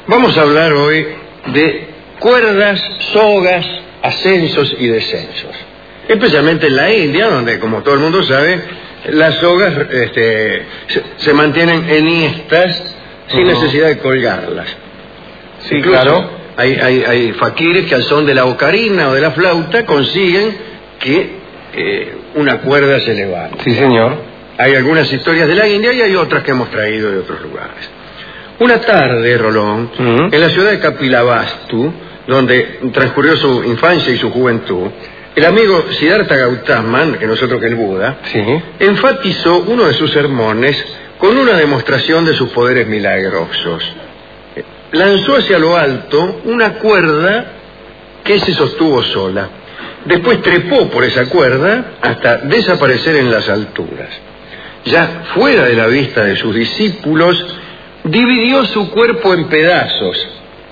Vamos a hablar hoy de cuerdas, sogas, ascensos y descensos. Especialmente en la India, donde, como todo el mundo sabe, las sogas se mantienen enhiestas sin necesidad de colgarlas. Sí, incluso, claro. Hay faquires que al son de la ocarina o de la flauta consiguen que una cuerda se levante. Sí, señor. Hay algunas historias de la India y hay otras que hemos traído de otros lugares. Una tarde, Rolón, en la ciudad de Kapilavastu, donde transcurrió su infancia y su juventud, el amigo Siddhartha Gautama, que no es otro que el Buda, enfatizó uno de sus sermones con una demostración de sus poderes milagrosos. Lanzó hacia lo alto una cuerda que se sostuvo sola. Después trepó por esa cuerda hasta desaparecer en las alturas. Ya fuera de la vista de sus discípulos, dividió su cuerpo en pedazos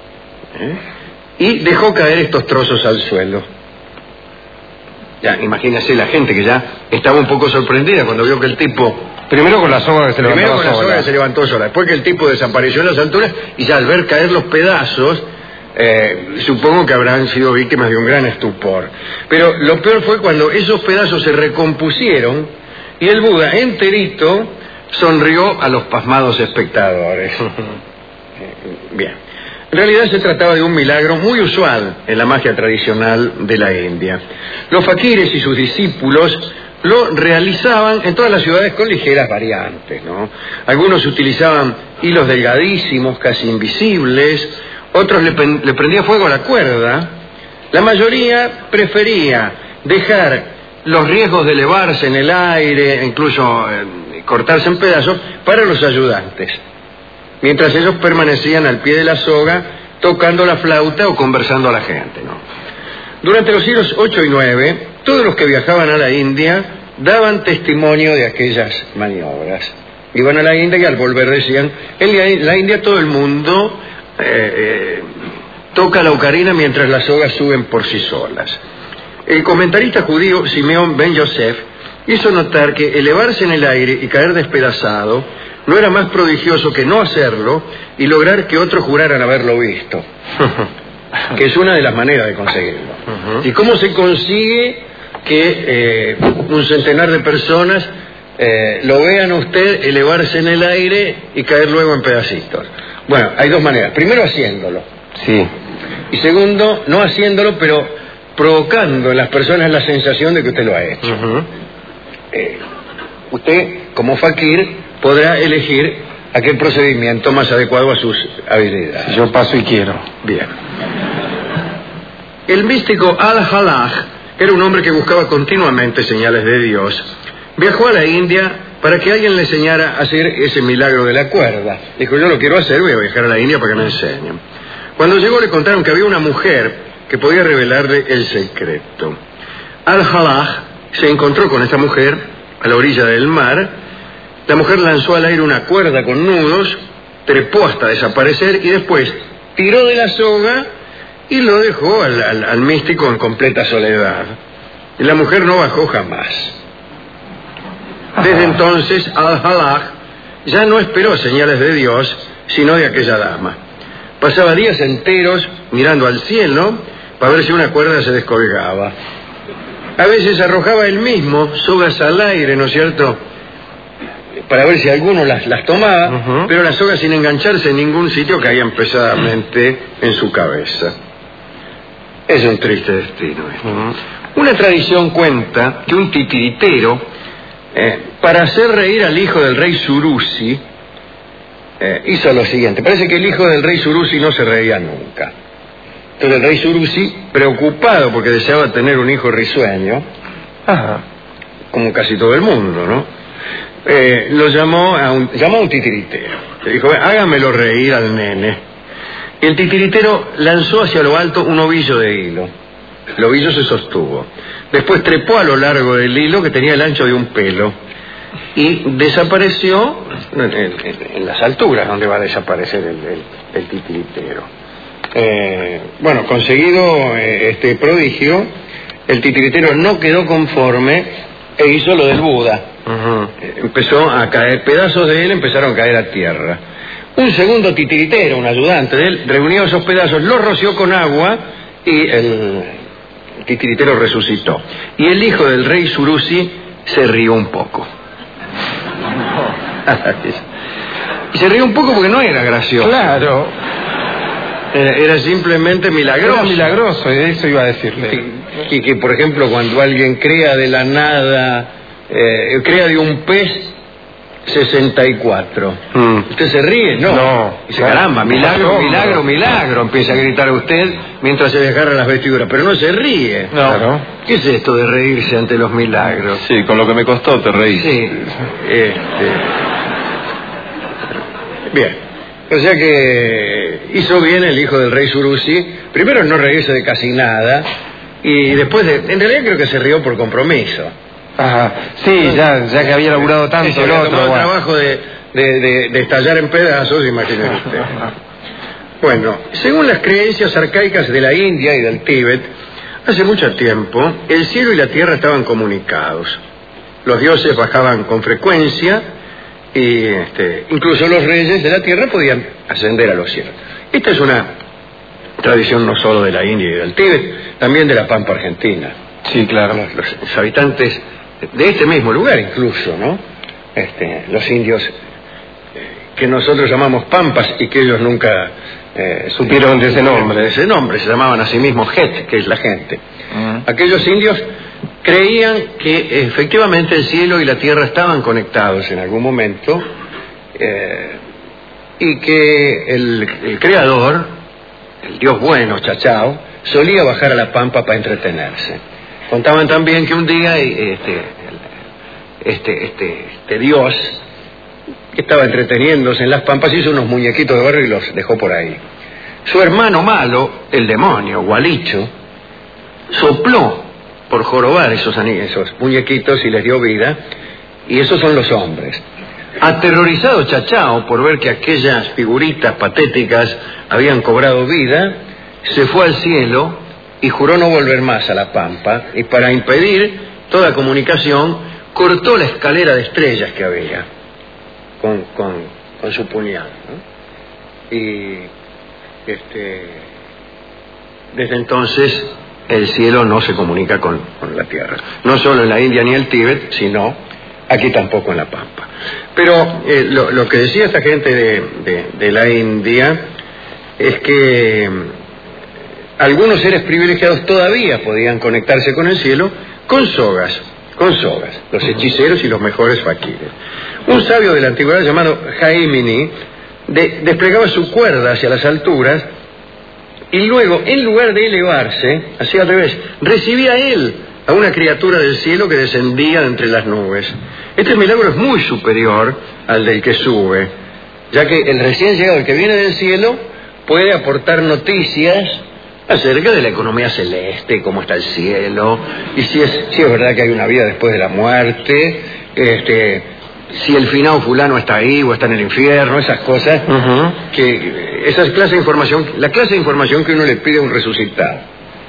y dejó caer estos trozos al suelo. Ya, imagínese la gente que ya estaba un poco sorprendida cuando vio que el tipo... Primero con la soga que se levantó sola. Primero con la soga que se levantó sola, después que el tipo desapareció en las alturas y ya al ver caer los pedazos, supongo que habrán sido víctimas de un gran estupor. Pero lo peor fue cuando esos pedazos se recompusieron y el Buda enterito sonrió a los pasmados espectadores. Bien. En realidad se trataba de un milagro muy usual en la magia tradicional de la India. Los faquires y sus discípulos lo realizaban en todas las ciudades con ligeras variantes, ¿no? Algunos utilizaban hilos delgadísimos, casi invisibles, otros le prendía fuego a la cuerda. La mayoría prefería dejar los riesgos de elevarse en el aire, incluso cortarse en pedazos, para los ayudantes, mientras ellos permanecían al pie de la soga, tocando la flauta o conversando a la gente, ¿no? Durante los siglos 8 y 9, todos los que viajaban a la India daban testimonio de aquellas maniobras. Iban a la India y al volver decían, en la India todo el mundo toca la ocarina mientras las sogas suben por sí solas. El comentarista judío Simeón Ben Yosef hizo notar que elevarse en el aire y caer despedazado no era más prodigioso que no hacerlo y lograr que otros juraran haberlo visto. Que es una de las maneras de conseguirlo. ¿Y cómo se consigue que un centenar de personas lo vean a usted elevarse en el aire y caer luego en pedacitos? Bueno, hay dos maneras. Primero, haciéndolo. Sí. Y segundo, no haciéndolo, pero provocando en las personas la sensación de que usted lo ha hecho. Usted, como fakir, podrá elegir aquel procedimiento más adecuado a sus habilidades. Yo paso y quiero. Bien. El místico Al-Halaj era un hombre que buscaba continuamente señales de Dios. Viajó a la India para que alguien le enseñara a hacer ese milagro de la cuerda. Dijo, yo lo quiero hacer, voy a viajar a la India para que me enseñen. Cuando llegó le contaron que había una mujer que podía revelarle el secreto. Al-Halaj se encontró con esta mujer a la orilla del mar. La mujer lanzó al aire una cuerda con nudos, trepó hasta desaparecer y después tiró de la soga y lo dejó al místico en completa soledad. Y la mujer no bajó jamás. Desde entonces, Al-Halaj ya no esperó señales de Dios, sino de aquella dama. Pasaba días enteros mirando al cielo para ver si una cuerda se descolgaba. A veces arrojaba él mismo sogas al aire, ¿no es cierto?, para ver si alguno las tomaba, pero las sogas sin engancharse en ningún sitio caían pesadamente en su cabeza. Es un triste destino. Una tradición cuenta que un titiritero, para hacer reír al hijo del rey Surusi, hizo lo siguiente. Parece que el hijo del rey Surusi no se reía nunca. Entonces el rey Surusi, preocupado porque deseaba tener un hijo risueño, como casi todo el mundo, ¿no?, lo llamó a un titiritero. Le dijo, hágamelo reír al nene. Y el titiritero lanzó hacia lo alto un ovillo de hilo. El ovillo se sostuvo. Después trepó a lo largo del hilo, que tenía el ancho de un pelo, y desapareció en las alturas donde va a desaparecer el titiritero. Bueno, conseguido este prodigio, el titiritero no quedó conforme e hizo lo del Buda. Empezó a caer, pedazos de él empezaron a caer a tierra. Un segundo titiritero, un ayudante de él, reunió esos pedazos, los roció con agua y el titiritero resucitó. Y el hijo del rey Surusi se rió un poco. Y se rió un poco porque no era gracioso. Claro. Era simplemente milagroso. Era milagroso, eso iba a decirle. Y que, por ejemplo, cuando alguien crea de la nada, crea de un pez 64. ¿Usted se ríe? No. No. Dice, caramba, milagro, milagro, milagro. Empieza a gritar a usted mientras se desgarra las vestiduras. Pero no se ríe. No. Claro. ¿Qué es esto de reírse ante los milagros? Sí, con lo que me costó te reí. Sí. Bien. O sea que hizo bien el hijo del rey Surusi. Primero en no reírse de casi nada. Y después, en realidad creo que se rió por compromiso. Ajá. Sí, ya que había laburado tanto el otro. El trabajo de estallar en pedazos, imagínese usted. Bueno, según las creencias arcaicas de la India y del Tíbet, hace mucho tiempo el cielo y la tierra estaban comunicados. Los dioses bajaban con frecuencia y incluso los reyes de la tierra podían ascender a los cielos. Esta es una tradición no solo de la India y del Tíbet, también de la Pampa Argentina. Sí, claro. Los habitantes de este mismo lugar incluso, ¿no? Los indios que nosotros llamamos pampas y que ellos nunca supieron de ese nombre. De ese nombre, se llamaban a sí mismos Het, que es la gente. Aquellos indios creían que efectivamente el cielo y la tierra estaban conectados en algún momento y que el creador, el dios bueno, Chachao, solía bajar a la pampa para entretenerse. Contaban también que un día este dios que estaba entreteniéndose en las pampas hizo unos muñequitos de barro y los dejó por ahí. Su hermano malo, el demonio, Gualicho, sopló por jorobar esos muñequitos y les dio vida, y esos son los hombres. Aterrorizado Chachao por ver que aquellas figuritas patéticas habían cobrado vida, se fue al cielo y juró no volver más a la pampa, y para impedir toda comunicación cortó la escalera de estrellas que había con su puñal, ¿no? Y desde entonces el cielo no se comunica con la tierra, no solo en la India ni el Tíbet, sino aquí tampoco en la pampa. Pero lo que decía esta gente de la India es que algunos seres privilegiados todavía podían conectarse con el cielo con sogas, los hechiceros y los mejores faquires. Un sabio de la antigüedad llamado Jaimini desplegaba su cuerda hacia las alturas y luego, en lugar de elevarse, hacía al revés, recibía él a una criatura del cielo que descendía de entre las nubes. Este milagro es muy superior al del que sube, ya que el recién llegado, el que viene del cielo, puede aportar noticias acerca de la economía celeste, cómo está el cielo, y si es verdad que hay una vida después de la muerte, si el finado fulano está ahí o está en el infierno, esas cosas, esa clase de información, la clase de información que uno le pide a un resucitado.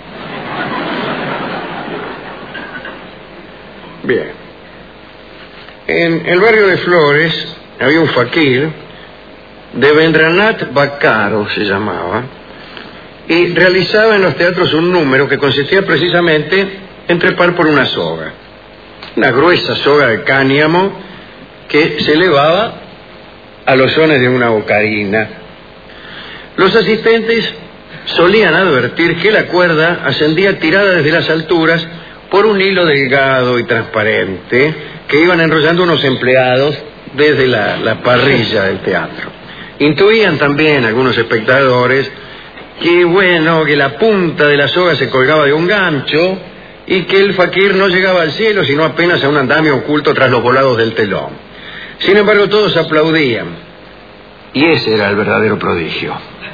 Bien. En el barrio de Flores había un faquir, Devendranath Bacaro se llamaba, y realizaba en los teatros un número que consistía precisamente en trepar por una soga, una gruesa soga de cáñamo que se elevaba a los sones de una ocarina. Los asistentes solían advertir que la cuerda ascendía tirada desde las alturas por un hilo delgado y transparente que iban enrollando unos empleados desde la parrilla del teatro. Intuían también algunos espectadores que la punta de la soga se colgaba de un gancho y que el faquir no llegaba al cielo sino apenas a un andamio oculto tras los volados del telón. Sin embargo, todos aplaudían, y ese era el verdadero prodigio.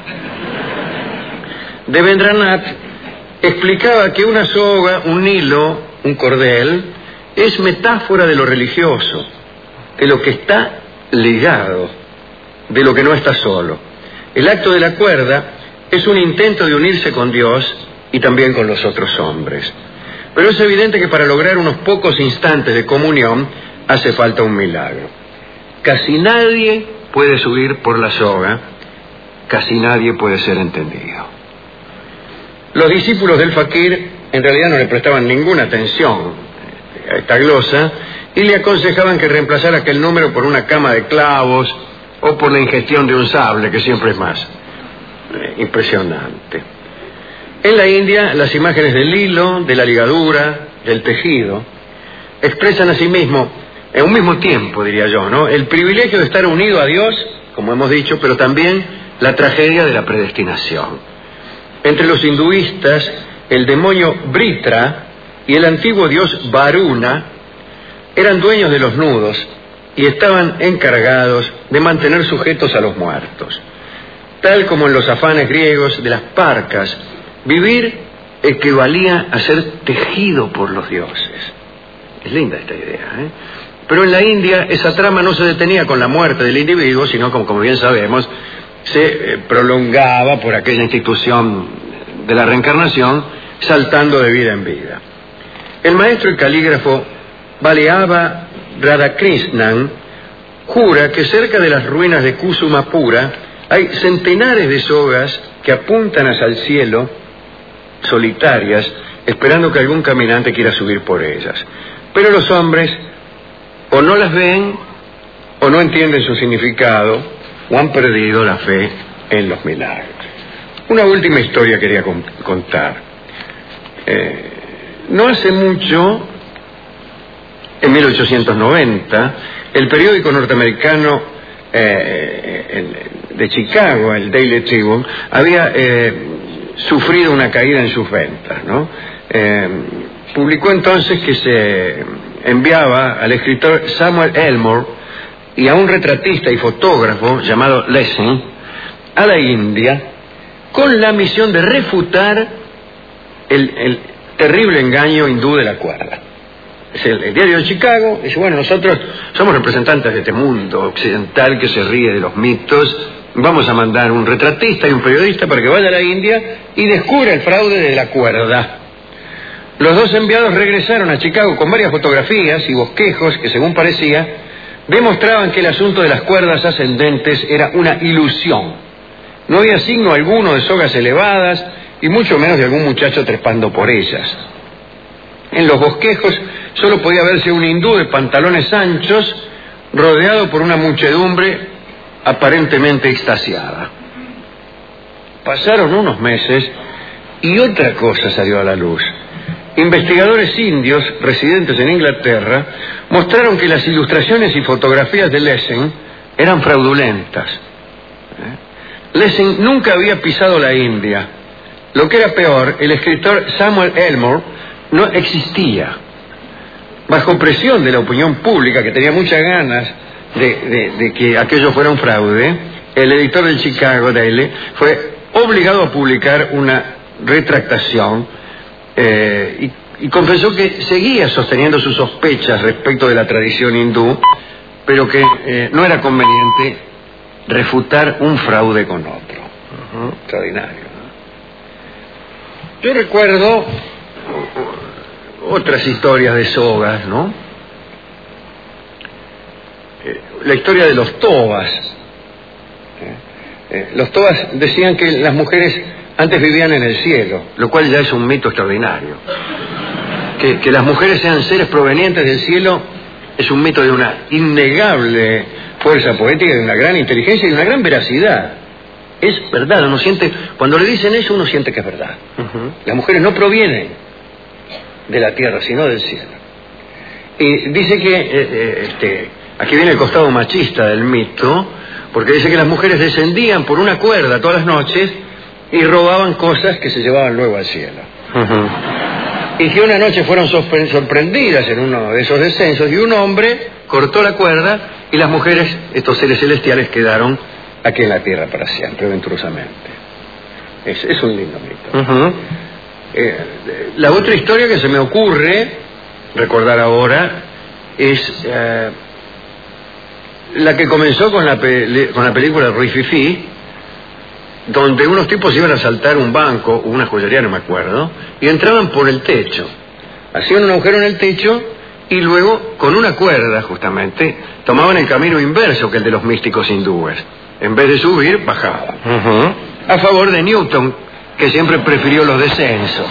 Devendranath explicaba que una soga, un hilo, un cordel, es metáfora de lo religioso, de lo que está ligado, de lo que no está solo. El acto de la cuerda es un intento de unirse con Dios y también con los otros hombres. Pero es evidente que para lograr unos pocos instantes de comunión hace falta un milagro. Casi nadie puede subir por la soga, casi nadie puede ser entendido. Los discípulos del fakir en realidad no le prestaban ninguna atención a esta glosa y le aconsejaban que reemplazara aquel número por una cama de clavos o por la ingestión de un sable, que siempre es más impresionante. En la India, las imágenes del hilo, de la ligadura, del tejido, expresan asimismo, en un mismo tiempo, diría yo, ¿no?, el privilegio de estar unido a Dios, como hemos dicho, pero también la tragedia de la predestinación. Entre los hinduistas, el demonio Vritra y el antiguo dios Varuna eran dueños de los nudos y estaban encargados de mantener sujetos a los muertos. Tal como en los afanes griegos de las parcas, vivir equivalía a ser tejido por los dioses. Es linda esta idea, ¿eh? Pero en la India esa trama no se detenía con la muerte del individuo, sino como bien sabemos, se prolongaba por aquella institución de la reencarnación, saltando de vida en vida. El maestro y calígrafo Vallabha Radhakrishnan jura que cerca de las ruinas de Kusumapura hay centenares de sogas que apuntan hacia el cielo, solitarias, esperando que algún caminante quiera subir por ellas. Pero los hombres o no las ven, o no entienden su significado, o han perdido la fe en los milagros. Una última historia quería contar. No hace mucho, en 1890, el periódico norteamericano de Chicago, el Daily Tribune, había sufrido una caída en sus ventas, ¿no? Publicó entonces que se enviaba al escritor Samuel Elmore y a un retratista y fotógrafo llamado Lessing a la India con la misión de refutar el terrible engaño hindú de la cuerda. Es el diario de Chicago dice, bueno, nosotros somos representantes de este mundo occidental que se ríe de los mitos, vamos a mandar un retratista y un periodista para que vaya a la India y descubra el fraude de la cuerda. Los dos enviados regresaron a Chicago con varias fotografías y bosquejos que, según parecía, demostraban que el asunto de las cuerdas ascendentes era una ilusión. No había signo alguno de sogas elevadas y mucho menos de algún muchacho trepando por ellas. En los bosquejos solo podía verse un hindú de pantalones anchos rodeado por una muchedumbre aparentemente extasiada. Pasaron unos meses y otra cosa salió a la luz. Investigadores indios residentes en Inglaterra mostraron que las ilustraciones y fotografías de Lessing eran fraudulentas. Lessing nunca había pisado la India. Lo que era peor, el escritor Samuel Elmore no existía. Bajo presión de la opinión pública, que tenía muchas ganas de que aquello fuera un fraude, el editor del Chicago Daily fue obligado a publicar una retractación y confesó que seguía sosteniendo sus sospechas respecto de la tradición hindú, pero que no era conveniente refutar un fraude con otro. Extraordinario, ¿no? Yo recuerdo otras historias de sogas, ¿no? La historia de los tobas. Los tobas decían que las mujeres antes vivían en el cielo, lo cual ya es un mito extraordinario. Que las mujeres sean seres provenientes del cielo es un mito de una innegable fuerza poética, de una gran inteligencia y de una gran veracidad. Es verdad, uno siente, cuando le dicen eso uno siente que es verdad. Las mujeres no provienen de la tierra, sino del cielo. Y dice que, aquí viene el costado machista del mito, porque dice que las mujeres descendían por una cuerda todas las noches y robaban cosas que se llevaban luego al cielo. Y que una noche fueron sorprendidas en uno de esos descensos y un hombre cortó la cuerda y las mujeres, estos seres celestiales, quedaron aquí en la tierra para siempre, venturosamente. Es un lindo mito. La otra historia que se me ocurre recordar ahora es la que comenzó con la película Rui Fifi, donde unos tipos iban a asaltar un banco o una joyería, no me acuerdo, y entraban por el techo. Hacían un agujero en el techo y luego, con una cuerda justamente, tomaban el camino inverso que el de los místicos hindúes. En vez de subir, bajaban. A favor de Newton, que siempre prefirió los descensos.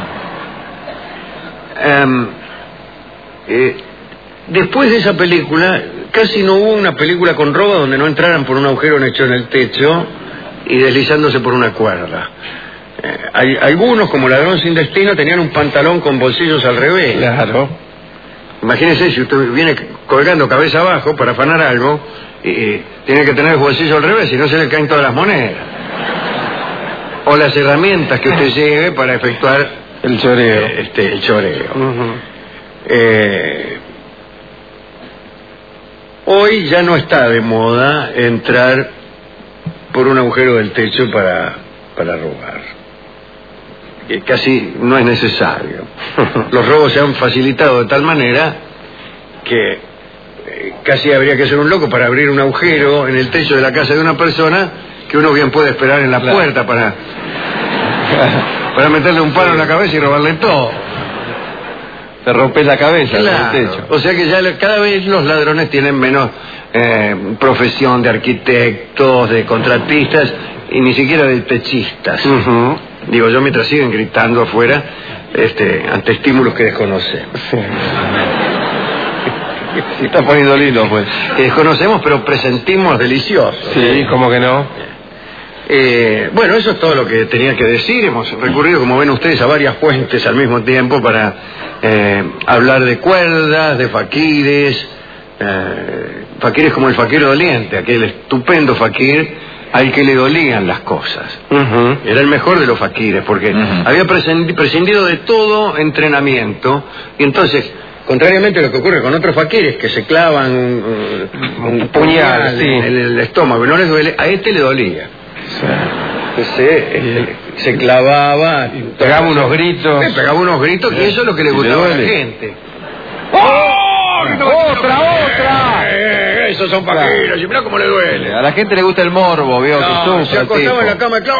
Después de esa película, casi no hubo una película con robo donde no entraran por un agujero hecho en el techo y deslizándose por una cuerda. Algunos, como Ladrón sin destino, tenían un pantalón con bolsillos al revés. Claro. Imagínese si usted viene colgando cabeza abajo para afanar algo y tiene que tener el bolsillo al revés, si no se le caen todas las monedas. O las herramientas que usted lleve para efectuar el choreo. El choreo. Hoy ya no está de moda entrar por un agujero del techo para robar. Casi no es necesario. Los robos se han facilitado de tal manera que casi habría que ser un loco para abrir un agujero en el techo de la casa de una persona que uno bien puede esperar en la puerta para meterle un palo en la cabeza y robarle todo. Te rompes la cabeza, claro. En el techo. O sea que ya cada vez los ladrones tienen menos profesión de arquitectos, de contratistas y ni siquiera de techistas. Digo yo, mientras siguen gritando afuera ante estímulos que desconocemos. Sí. Se está poniendo lindo, pues. Desconocemos, pero presentimos deliciosos. Sí, ¿cómo que no? Bueno, eso es todo lo que tenía que decir. Hemos recurrido, como ven ustedes, a varias fuentes al mismo tiempo para hablar de cuerdas, de faquires, faquires como el faquiro doliente, aquel estupendo faquir al que le dolían las cosas. Era el mejor de los faquires, porque había prescindido de todo entrenamiento, y entonces, contrariamente a lo que ocurre con otros faquires que se clavan un puñal en el estómago y no les duele, a este le dolía. Se clavaba, pegaba unos gritos, y eso es lo que le gustaba a la gente. ¡Otra! Esos son faquires, y mirá cómo le duele. A la gente le gusta el morbo, vio. No, se acostaba en la cama y claro,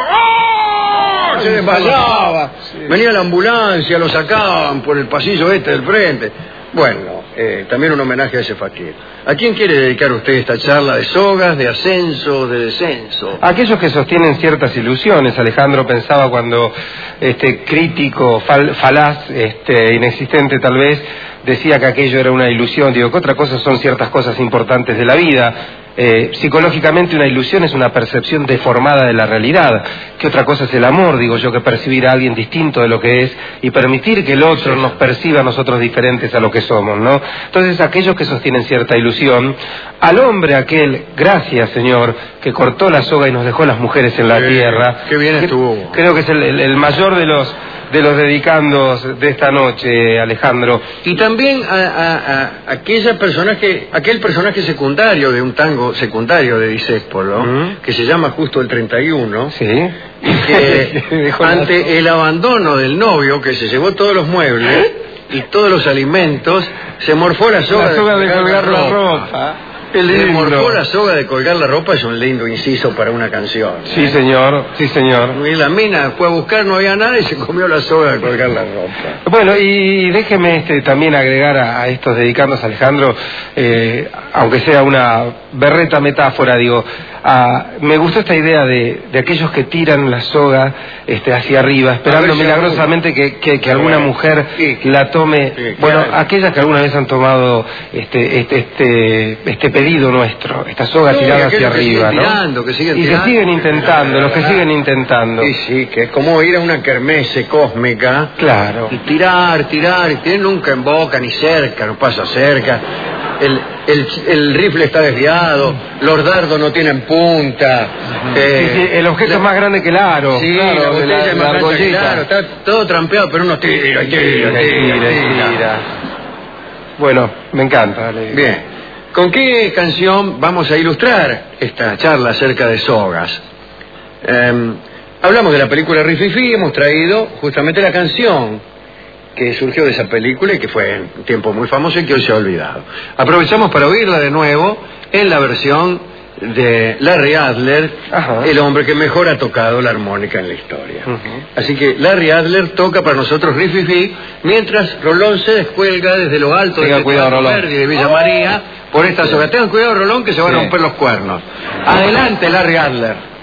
se desmayaba. Sí. Venía la ambulancia, lo sacaban por el pasillo del frente. Bueno, también un homenaje a ese faquir. ¿A quién quiere dedicar usted esta charla de sogas, de ascenso, de descenso? Aquellos que sostienen ciertas ilusiones. Alejandro pensaba cuando crítico, falaz, inexistente tal vez, decía que aquello era una ilusión. Digo, que otra cosa son ciertas cosas importantes de la vida. Psicológicamente una ilusión es una percepción deformada de la realidad. ¿Qué otra cosa es el amor? Digo yo, que percibir a alguien distinto de lo que es y permitir que el otro nos perciba a nosotros diferentes a lo que somos, ¿no? Entonces aquellos que sostienen cierta ilusión, al hombre aquel, gracias Señor, que cortó la soga y nos dejó las mujeres en la tierra. Qué bien estuvo. Creo que es el mayor de los dedicandos de esta noche, Alejandro. Y también aquel personaje secundario de un tango secundario de Discépolo, que se llama justo el 31, sí, y que ante el abandono del novio, que se llevó todos los muebles y todos los alimentos, se morfó la soga de colgar la ropa. Se morfó la soga de colgar la ropa, es un lindo inciso para una canción. Sí, señor, sí, señor. Y la mina fue a buscar, no había nada y se comió la soga de colgar la ropa. Bueno, y déjeme también agregar a estos dedicados, Alejandro, aunque sea una berreta metáfora, digo, me gustó esta idea de aquellos que tiran la soga hacia arriba, esperando milagrosamente que alguna mujer la tome. Bueno, aquellas que alguna vez han tomado este pedido nuestro, esta soga tirada hacia arriba, ¿no? Que siguen y que siguen intentando, los que siguen intentando. Sí, que es como ir a una kermesse cósmica. Claro. Y tirar, y nunca en boca ni cerca, no pasa cerca. El rifle está desviado, los dardos no tienen punta. El objeto es más grande que el aro. Sí, claro, la botella es más grande que el aro. Está todo trampeado, pero uno tira. Bueno, me encanta. Bien. ¿Con qué canción vamos a ilustrar esta charla acerca de sogas? Hablamos de la película Rififi, hemos traído justamente la canción que surgió de esa película y que fue un tiempo muy famoso y que hoy se ha olvidado. Aprovechamos para oírla de nuevo en la versión de Larry Adler, Ajá. el hombre que mejor ha tocado la armónica en la historia. Así que Larry Adler toca para nosotros Rififi, mientras Rolón se descuelga desde lo alto Tenga del cuidado, Teatro Rolón. Verdi de Villa María por esta soga. Tengan cuidado, Rolón, que se va a romper los cuernos. Adelante, Larry Adler.